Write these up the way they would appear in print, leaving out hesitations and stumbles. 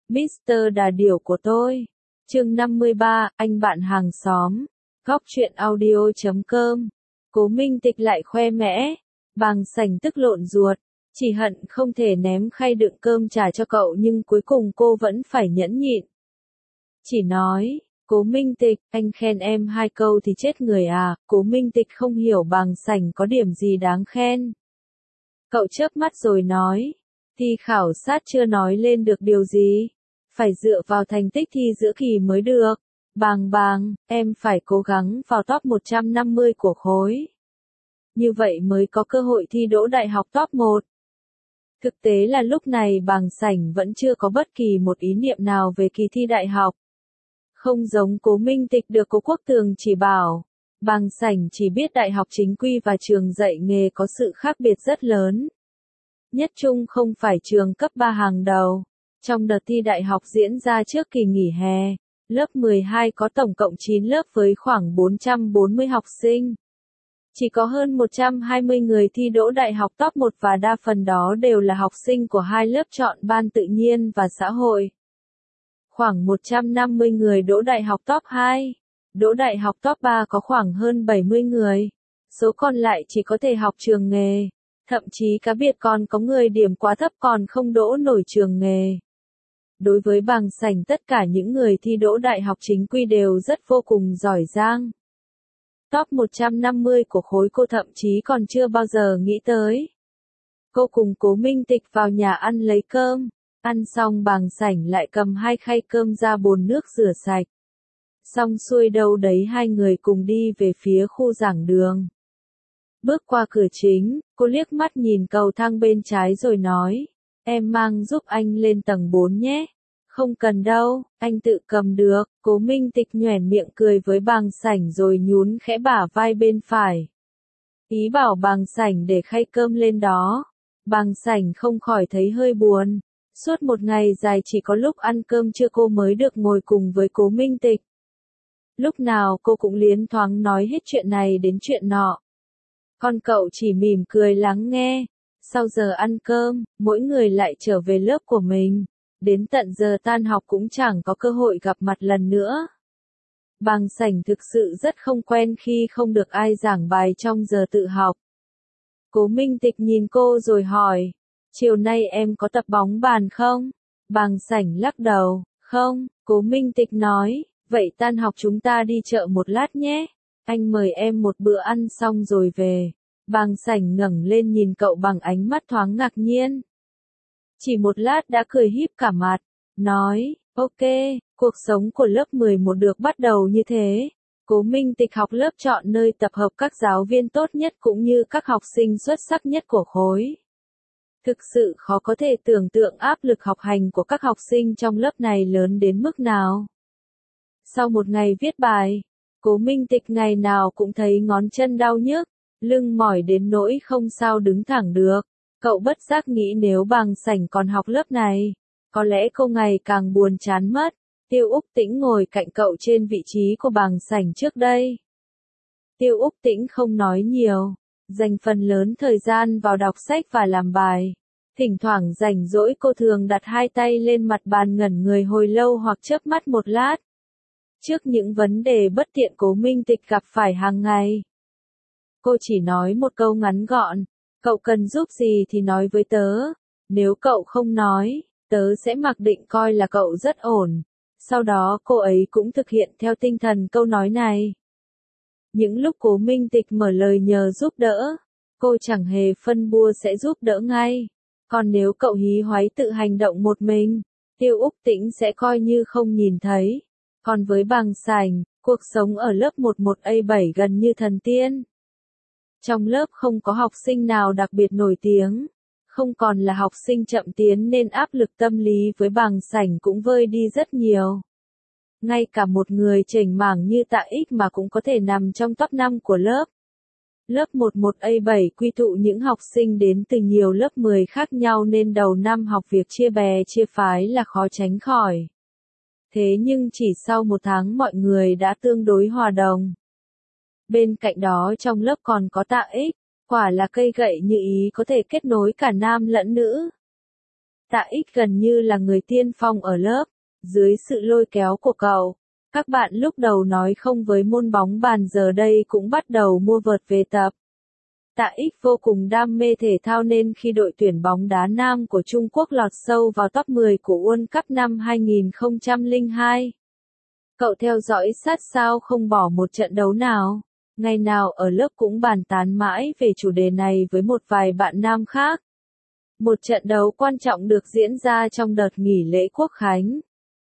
Mr. Đà Điểu của tôi. Chương 53, anh bạn hàng xóm. Góc truyện audio.com. Cố Minh Tịch lại khoe mẽ. Bàng Sảnh tức lộn ruột. Chỉ hận không thể ném khay đựng cơm trà cho cậu, nhưng cuối cùng cô vẫn phải nhẫn nhịn. Chỉ nói, Cố Minh Tịch, anh khen em 2 câu thì chết người à. Cố Minh Tịch không hiểu Bàng Sảnh có điểm gì đáng khen. Cậu chớp mắt rồi nói, thi khảo sát chưa nói lên được điều gì. Phải dựa vào thành tích thi giữa kỳ mới được. Bàng, em phải cố gắng vào top 150 của khối. Như vậy mới có cơ hội thi đỗ đại học top 1. Thực tế là lúc này Bàng Sảnh vẫn chưa có bất kỳ một ý niệm nào về kỳ thi đại học. Không giống Cố Minh Tịch được Cố Quốc Tường chỉ bảo. Bàng Sảnh chỉ biết đại học chính quy và trường dạy nghề có sự khác biệt rất lớn. Nhất Trung không phải trường cấp 3 hàng đầu. Trong đợt thi đại học diễn ra trước kỳ nghỉ hè, lớp 12 có tổng cộng 9 lớp với khoảng 440 học sinh. Chỉ có hơn 120 người thi đỗ đại học top 1 và đa phần đó đều là học sinh của 2 lớp chọn ban tự nhiên và xã hội. Khoảng 150 người đỗ đại học top 2. Đỗ đại học top 3 có khoảng hơn 70 người. Số còn lại chỉ có thể học trường nghề. Thậm chí cá biệt còn có người điểm quá thấp còn không đỗ nổi trường nghề. Đối với Bàng Sảnh, tất cả những người thi đỗ đại học chính quy đều rất vô cùng giỏi giang. Top 150 của khối cô thậm chí còn chưa bao giờ nghĩ tới. Cô cùng Cố Minh Tịch vào nhà ăn lấy cơm. Ăn xong Bàng Sảnh lại cầm 2 khay cơm ra bồn nước rửa sạch. Xong xuôi đâu đấy hai người cùng đi về phía khu giảng đường. Bước qua cửa chính, cô liếc mắt nhìn cầu thang bên trái rồi nói, em mang giúp anh lên tầng 4 nhé. Không cần đâu, anh tự cầm được. Cố Minh Tịch nhoẻn miệng cười với Bàng Sảnh rồi nhún khẽ bả vai bên phải. Ý bảo Bàng Sảnh để khay cơm lên đó. Bàng Sảnh không khỏi thấy hơi buồn. Suốt một ngày dài chỉ có lúc ăn cơm trưa cô mới được ngồi cùng với Cố Minh Tịch. Lúc nào cô cũng liến thoáng nói hết chuyện này đến chuyện nọ. Còn cậu chỉ mỉm cười lắng nghe. Sau giờ ăn cơm, mỗi người lại trở về lớp của mình. Đến tận giờ tan học cũng chẳng có cơ hội gặp mặt lần nữa. Bàng Sảnh thực sự rất không quen khi không được ai giảng bài trong giờ tự học. Cố Minh Tịch nhìn cô rồi hỏi, chiều nay em có tập bóng bàn không? Bàng Sảnh lắc đầu, không. Cố Minh Tịch nói, vậy tan học chúng ta đi chợ một lát nhé. Anh mời em một bữa ăn xong rồi về. Bàng Sảnh ngẩng lên nhìn cậu bằng ánh mắt thoáng ngạc nhiên. Chỉ một lát đã cười híp cả mặt, nói, ok, cuộc sống của lớp 11 được bắt đầu như thế. Cố Minh Tịch học lớp chọn nơi tập hợp các giáo viên tốt nhất cũng như các học sinh xuất sắc nhất của khối. Thực sự khó có thể tưởng tượng áp lực học hành của các học sinh trong lớp này lớn đến mức nào. Sau một ngày viết bài, Cố Minh Tịch ngày nào cũng thấy ngón chân đau nhức, lưng mỏi đến nỗi không sao đứng thẳng được. Cậu bất giác nghĩ nếu Bàng Sảnh còn học lớp này, có lẽ cô ngày càng buồn chán mất. Tiêu Úc Tĩnh ngồi cạnh cậu trên vị trí của Bàng Sảnh trước đây. Tiêu Úc Tĩnh không nói nhiều, dành phần lớn thời gian vào đọc sách và làm bài. Thỉnh thoảng rảnh rỗi cô thường đặt 2 tay lên mặt bàn ngẩn người hồi lâu hoặc chớp mắt một lát. Trước những vấn đề bất tiện Cố Minh Tịch gặp phải hàng ngày, cô chỉ nói một câu ngắn gọn, cậu cần giúp gì thì nói với tớ. Nếu cậu không nói, tớ sẽ mặc định coi là cậu rất ổn. Sau đó cô ấy cũng thực hiện theo tinh thần câu nói này. Những lúc Cố Minh Tịch mở lời nhờ giúp đỡ, cô chẳng hề phân bua sẽ giúp đỡ ngay. Còn nếu cậu hí hoáy tự hành động một mình, Tiêu Úc Tĩnh sẽ coi như không nhìn thấy. Còn với Bàng Sảnh, cuộc sống ở lớp 11A7 gần như thần tiên. Trong lớp không có học sinh nào đặc biệt nổi tiếng, không còn là học sinh chậm tiến nên áp lực tâm lý với Bàng Sảnh cũng vơi đi rất nhiều. Ngay cả một người chểnh mảng như Tạ Ích mà cũng có thể nằm trong top 5 của lớp. Lớp 11A7 quy tụ những học sinh đến từ nhiều lớp 10 khác nhau nên đầu năm học việc chia bè chia phái là khó tránh khỏi. Thế nhưng chỉ sau 1 tháng mọi người đã tương đối hòa đồng. Bên cạnh đó trong lớp còn có Tạ Ích, quả là cây gậy như ý có thể kết nối cả nam lẫn nữ. Tạ Ích gần như là người tiên phong ở lớp, dưới sự lôi kéo của cậu. Các bạn lúc đầu nói không với môn bóng bàn giờ đây cũng bắt đầu mua vợt về tập. Tạ Ích vô cùng đam mê thể thao nên khi đội tuyển bóng đá nam của Trung Quốc lọt sâu vào top 10 của World Cup năm 2002, cậu theo dõi sát sao không bỏ một trận đấu nào. Ngày nào ở lớp cũng bàn tán mãi về chủ đề này với một vài bạn nam khác. Một trận đấu quan trọng được diễn ra trong đợt nghỉ lễ Quốc khánh.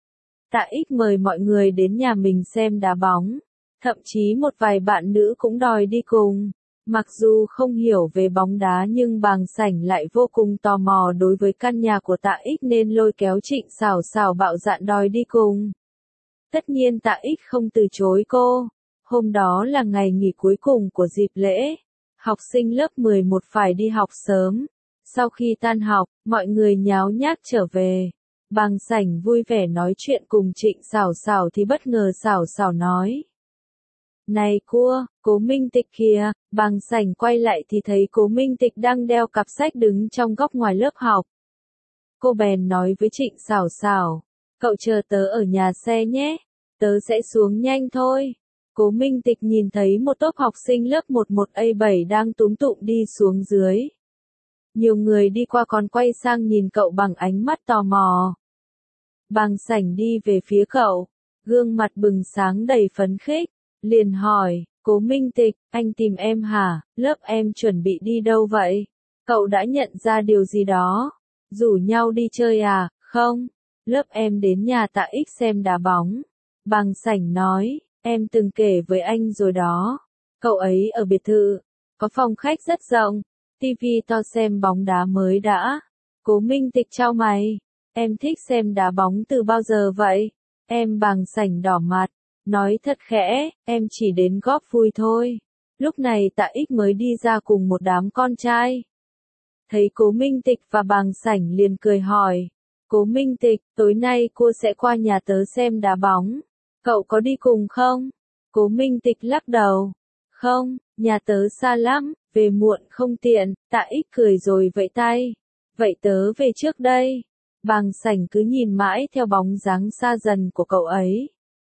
Tạ Ích mời mọi người đến nhà mình xem đá bóng. Thậm chí một vài bạn nữ cũng đòi đi cùng. Mặc dù không hiểu về bóng đá nhưng Bàng Sảnh lại vô cùng tò mò đối với căn nhà của Tạ Ích nên lôi kéo Trịnh Sảo Sảo bạo dạn đòi đi cùng. Tất nhiên Tạ Ích không từ chối cô. Hôm đó là ngày nghỉ cuối cùng của dịp lễ. Học sinh lớp 11 phải đi học sớm. Sau khi tan học, mọi người nháo nhác trở về. Bàng Sảnh vui vẻ nói chuyện cùng Trịnh Sảo Sảo thì bất ngờ Sảo Sảo nói: "Này cua, Cố Minh Tịch kìa." Bàng Sảnh quay lại thì thấy Cố Minh Tịch đang đeo cặp sách đứng trong góc ngoài lớp học. Cô bèn nói với Trịnh Sảo Sảo: "Cậu chờ tớ ở nhà xe nhé, tớ sẽ xuống nhanh thôi." Cố Minh Tịch nhìn thấy một tốp học sinh lớp 11A7 đang túm tụm đi xuống dưới. Nhiều người đi qua còn quay sang nhìn cậu bằng ánh mắt tò mò. Bàng Sảnh đi về phía cậu, gương mặt bừng sáng đầy phấn khích, liền hỏi: "Cố Minh Tịch, anh tìm em hả? Lớp em chuẩn bị đi đâu vậy? Cậu đã nhận ra điều gì đó? Rủ nhau đi chơi à?" "Không, lớp em đến nhà Tạ Ích xem đá bóng." Bàng Sảnh nói: "Em từng kể với anh rồi đó. Cậu ấy ở biệt thự, có phòng khách rất rộng, tivi to xem bóng đá mới đã." Cố Minh Tịch chau mày: "Em thích xem đá bóng từ bao giờ vậy?" Bàng Sảnh đỏ mặt, nói thật khẽ: "Em chỉ đến góp vui thôi." Lúc này Tạ Ích mới đi ra cùng một đám con trai. Thấy Cố Minh Tịch và Bàng Sảnh liền cười hỏi: "Cố Minh Tịch, tối nay cô sẽ qua nhà tớ xem đá bóng. Cậu có đi cùng không?" Cố Minh Tịch lắc đầu: "Không, nhà tớ xa lắm, về muộn không tiện." Tạ Ích cười rồi vẫy tay: "Vậy tớ về trước đây." Bàng Sảnh cứ nhìn mãi theo bóng dáng xa dần của cậu ấy.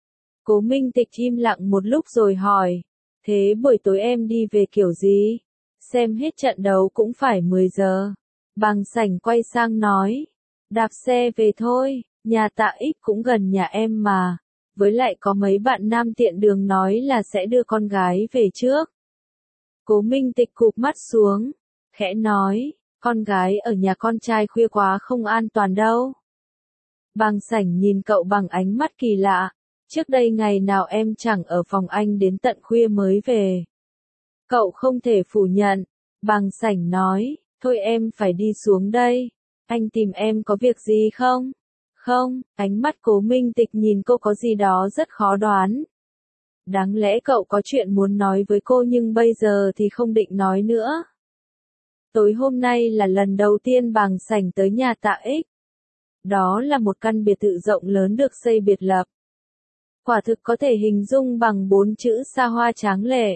Cố Minh Tịch im lặng một lúc rồi hỏi: "Thế buổi tối em đi về kiểu gì? Xem hết trận đấu cũng phải 10 giờ." Bàng Sảnh quay sang nói: "Đạp xe về thôi, nhà Tạ Ích cũng gần nhà em mà. Với lại có mấy bạn nam tiện đường nói là sẽ đưa con gái về trước." Cố Minh Tịch cụp mắt xuống, khẽ nói: "Con gái ở nhà con trai khuya quá không an toàn đâu." Bàng Sảnh nhìn cậu bằng ánh mắt kỳ lạ: "Trước đây ngày nào em chẳng ở phòng anh đến tận khuya mới về." Cậu không thể phủ nhận. Bàng Sảnh nói: "Thôi em phải đi xuống đây. Anh tìm em có việc gì không?" "Không." Ánh mắt Cố Minh Tịch nhìn cô có gì đó rất khó đoán. Đáng lẽ cậu có chuyện muốn nói với cô nhưng bây giờ thì không định nói nữa. Tối hôm nay là lần đầu tiên Bàng Sảnh tới nhà Tạ Ích. Đó là một căn biệt thự rộng lớn được xây biệt lập. Quả thực có thể hình dung bằng 4 chữ xa hoa tráng lệ.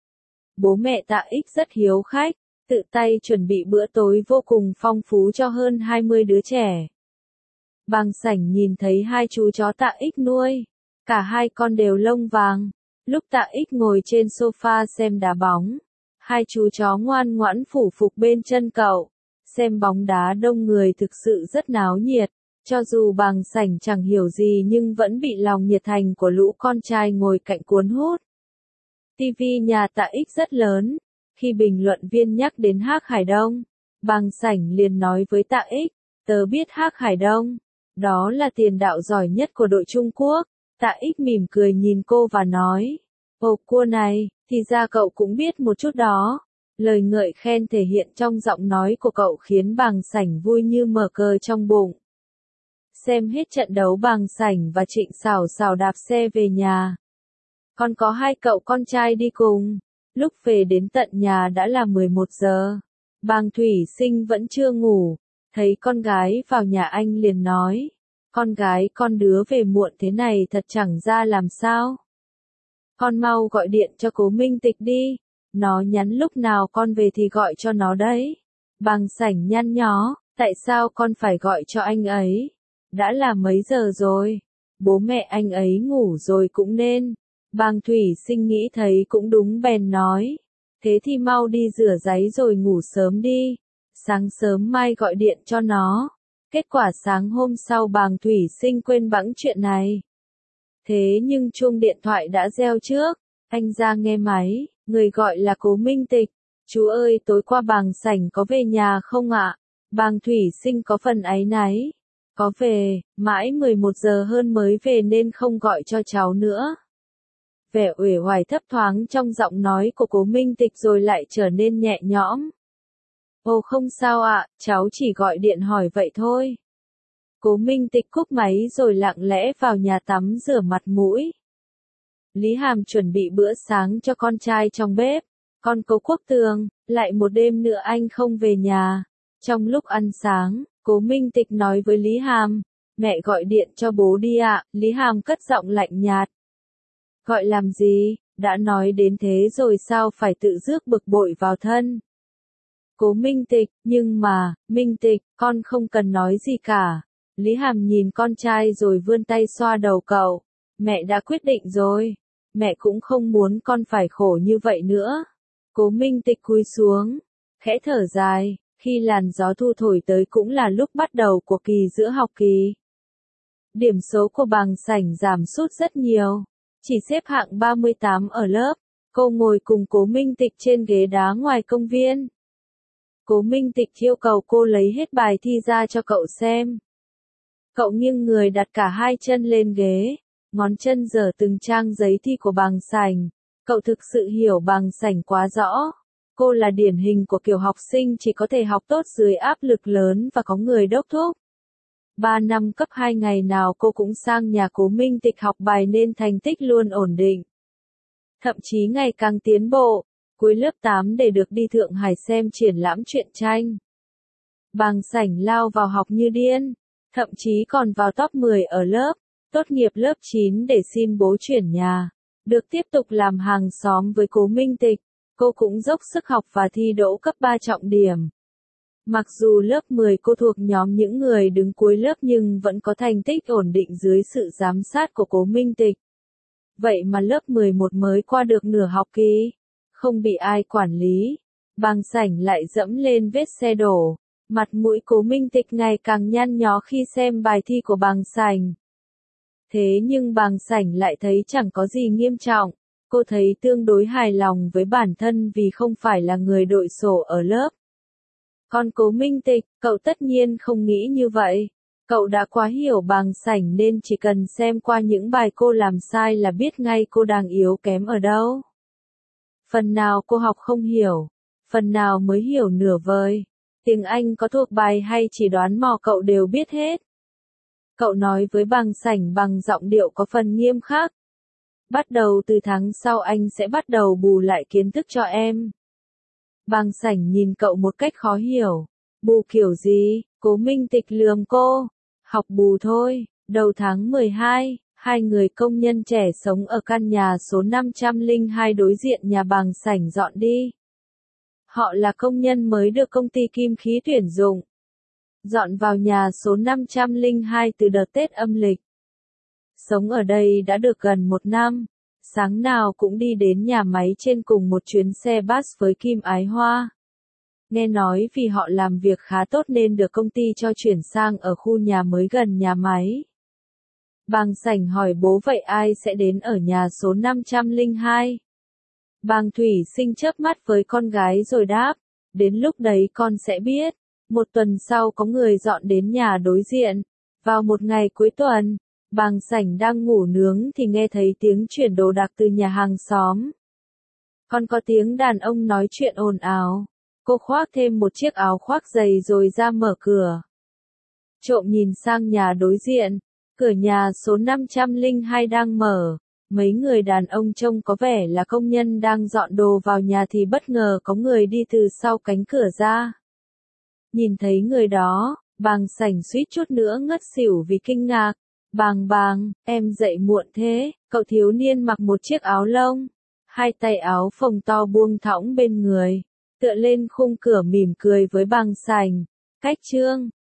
Bố mẹ Tạ Ích rất hiếu khách, tự tay chuẩn bị bữa tối vô cùng phong phú cho hơn 20 đứa trẻ. Bàng Sảnh nhìn thấy hai chú chó Tạ Ích nuôi, cả hai con đều lông vàng. Lúc Tạ Ích ngồi trên sofa xem đá bóng, hai chú chó ngoan ngoãn phủ phục bên chân cậu. Xem bóng đá đông người thực sự rất náo nhiệt, cho dù Bàng Sảnh chẳng hiểu gì nhưng vẫn bị lòng nhiệt thành của lũ con trai ngồi cạnh cuốn hút. TV nhà Tạ Ích rất lớn. Khi bình luận viên nhắc đến Hắc Hải Đông, Bàng Sảnh liền nói với Tạ Ích: "Tớ biết Hắc Hải Đông, đó là tiền đạo giỏi nhất của đội Trung Quốc." Tạ Ích mỉm cười nhìn cô và nói: "Ồ cua này, thì ra cậu cũng biết một chút đó." Lời ngợi khen thể hiện trong giọng nói của cậu khiến Bàng Sảnh vui như mở cờ trong bụng. Xem hết trận đấu Bàng Sảnh và Trịnh Sảo Sảo đạp xe về nhà. Còn có hai cậu con trai đi cùng. Lúc về đến tận nhà đã là 11 giờ. Bàng Thủy Sinh vẫn chưa ngủ. Thấy con gái vào nhà anh liền nói: "Con gái con đứa về muộn thế này thật chẳng ra làm sao. Con mau gọi điện cho Cố Minh Tịch đi. Nó nhắn lúc nào con về thì gọi cho nó đấy." Bàng Sảnh nhăn nhó: Tại sao con phải gọi cho anh ấy? Đã là mấy giờ rồi? Bố mẹ anh ấy ngủ rồi cũng nên. Bàng Thủy Sinh nghĩ thấy cũng đúng bèn nói. Thế thì mau đi rửa ráy rồi ngủ sớm đi. Sáng sớm mai gọi điện cho nó. Kết quả sáng hôm sau Bàng Thủy Sinh quên bẵng chuyện này. Thế nhưng chuông điện thoại đã reo trước. Anh ra nghe máy, người gọi là Cố Minh Tịch. Chú ơi, tối qua Bàng Sảnh có về nhà không ạ? Bàng Thủy Sinh có phần áy náy. Có về, mãi 11 giờ hơn mới về nên không gọi cho cháu nữa. Vẻ uể oải thấp thoáng trong giọng nói của Cố Minh Tịch rồi lại trở nên nhẹ nhõm. Ồ không sao ạ, cháu chỉ gọi điện hỏi vậy thôi. Cố Minh Tịch cúp máy rồi lặng lẽ vào nhà tắm rửa mặt mũi. Lý Hàm chuẩn bị bữa sáng cho con trai trong bếp. Con Cố Quốc Tường, lại một đêm nữa anh không về nhà. Trong lúc ăn sáng, Cố Minh Tịch nói với Lý Hàm, mẹ gọi điện cho bố đi ạ. Lý Hàm cất giọng lạnh nhạt. Gọi làm gì, đã nói đến thế rồi sao phải tự rước bực bội vào thân. Cố Minh Tịch, nhưng mà, Minh Tịch, con không cần nói gì cả. Lý Hàm nhìn con trai rồi vươn tay xoa đầu cậu. Mẹ đã quyết định rồi. Mẹ cũng không muốn con phải khổ như vậy nữa. Cố Minh Tịch cúi xuống, khẽ thở dài, khi làn gió thu thổi tới cũng là lúc bắt đầu của kỳ giữa học kỳ. Điểm số của Bàng Sảnh giảm sút rất nhiều, chỉ xếp hạng 38 ở lớp. Cô ngồi cùng Cố Minh Tịch trên ghế đá ngoài công viên. Cố Minh Tịch yêu cầu cô lấy hết bài thi ra cho cậu xem. Cậu nghiêng người đặt cả hai chân lên ghế, ngón chân giở từng trang giấy thi của Bàng Sảnh. Cậu thực sự hiểu Bàng Sảnh quá rõ. Cô là điển hình của kiểu học sinh chỉ có thể học tốt dưới áp lực lớn và có người đốc thúc. 3 năm cấp 2 ngày nào cô cũng sang nhà Cố Minh Tịch học bài nên thành tích luôn ổn định. Thậm chí ngày càng tiến bộ, cuối lớp 8 để được đi Thượng Hải xem triển lãm truyện tranh. Bàng Sảnh lao vào học như điên, thậm chí còn vào top 10 ở lớp, tốt nghiệp lớp 9 để xin bố chuyển nhà, được tiếp tục làm hàng xóm với Cố Minh Tịch. Cô cũng dốc sức học và thi đỗ cấp 3 trọng điểm. Mặc dù lớp 10 cô thuộc nhóm những người đứng cuối lớp nhưng vẫn có thành tích ổn định dưới sự giám sát của Cố Minh Tịch. Vậy mà lớp 11 mới qua được nửa học kỳ, không bị ai quản lý, Bàng Sảnh lại dẫm lên vết xe đổ. Mặt mũi Cố Minh Tịch ngày càng nhăn nhó khi xem bài thi của Bàng Sảnh. Thế nhưng Bàng Sảnh lại thấy chẳng có gì nghiêm trọng. Cô thấy tương đối hài lòng với bản thân vì không phải là người đội sổ ở lớp. Còn Cố Minh Tịch, cậu tất nhiên không nghĩ như vậy. Cậu đã quá hiểu Bàng Sảnh nên chỉ cần xem qua những bài cô làm sai là biết ngay cô đang yếu kém ở đâu. Phần nào cô học không hiểu, phần nào mới hiểu nửa vời. Tiếng Anh có thuộc bài hay chỉ đoán mò cậu đều biết hết. Cậu nói với Bàng Sảnh bằng giọng điệu có phần nghiêm khắc. Bắt đầu từ tháng sau anh sẽ bắt đầu bù lại kiến thức cho em. Bàng Sảnh nhìn cậu một cách khó hiểu. Bù kiểu gì? Cố Minh Tịch lườm cô. Học bù thôi. Đầu tháng 12, hai người công nhân trẻ sống ở căn nhà số 502 đối diện nhà Bàng Sảnh dọn đi. Họ là công nhân mới được công ty Kim Khí tuyển dụng. Dọn vào nhà số 502 từ đợt Tết âm lịch. Sống ở đây đã được gần 1 năm. Sáng nào cũng đi đến nhà máy trên cùng một chuyến xe bus với Kim Ái Hoa. Nghe nói vì họ làm việc khá tốt nên được công ty cho chuyển sang ở khu nhà mới gần nhà máy. Bàng Sảnh hỏi bố vậy ai sẽ đến ở nhà số 502? Bàng Thủy Sinh chớp mắt với con gái rồi đáp, đến lúc đấy con sẽ biết. 1 tuần sau có người dọn đến nhà đối diện. Vào một ngày cuối tuần, Bàng Sảnh đang ngủ nướng thì nghe thấy tiếng chuyển đồ đạc từ nhà hàng xóm. Còn có tiếng đàn ông nói chuyện ồn ào. Cô khoác thêm một chiếc áo khoác dày rồi ra mở cửa. Trộm nhìn sang nhà đối diện, cửa nhà số 502 đang mở. Mấy người đàn ông trông có vẻ là công nhân đang dọn đồ vào nhà thì bất ngờ có người đi từ sau cánh cửa ra. Nhìn thấy người đó, Bàng Sảnh suýt chút nữa ngất xỉu vì kinh ngạc. Bàng, em dậy muộn thế, cậu thiếu niên mặc một chiếc áo lông. Hai tay áo phồng to buông thõng bên người, tựa lên khung cửa mỉm cười với Bàng Sảnh. Cách chương